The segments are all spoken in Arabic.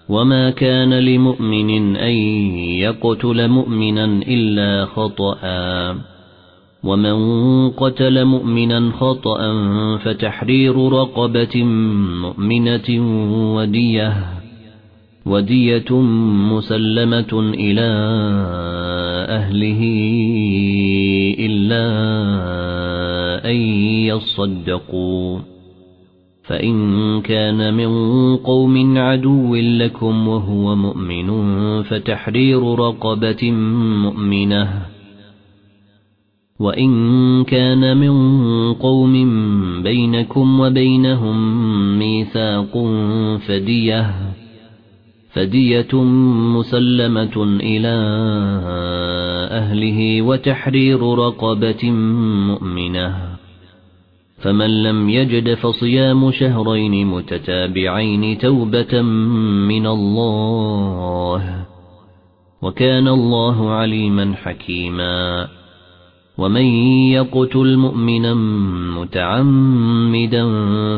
وما كان لمؤمن أن يقتل مؤمنا إلا خطأ ومن قتل مؤمنا خطأ فتحرير رقبة مؤمنة ودية مسلمة إلى أهله إلا أن يصدقوا فإن كان من قوم عدو لكم وهو مؤمن فتحرير رقبة مؤمنة وإن كان من قوم بينكم وبينهم ميثاق فدية مسلمة إلى أهله وتحرير رقبة مؤمنة فمن لم يجد فصيام شهرين متتابعين توبة من الله وكان الله عليما حكيما ومن يقتل مؤمنا متعمدا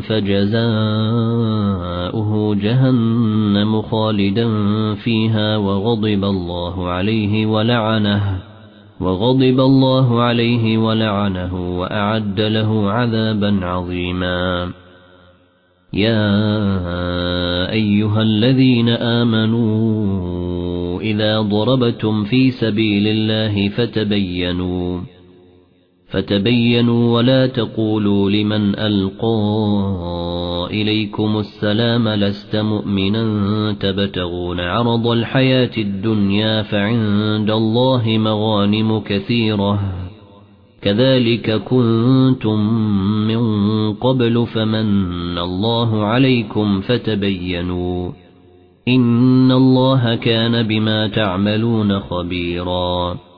فجزاؤه جهنم خالدا فيها وغضب الله عليه ولعنه وأعد له عذابا عظيما يا أيها الذين آمنوا إذا ضربتم في سبيل الله فتبينوا ولا تقولوا لمن ألقى إليكم السلام لست مؤمنا تبتغون عرض الحياة الدنيا فعند الله مغانم كثيرة كذلك كنتم من قبل فمن الله عليكم فتبينوا إن الله كان بما تعملون خبيرا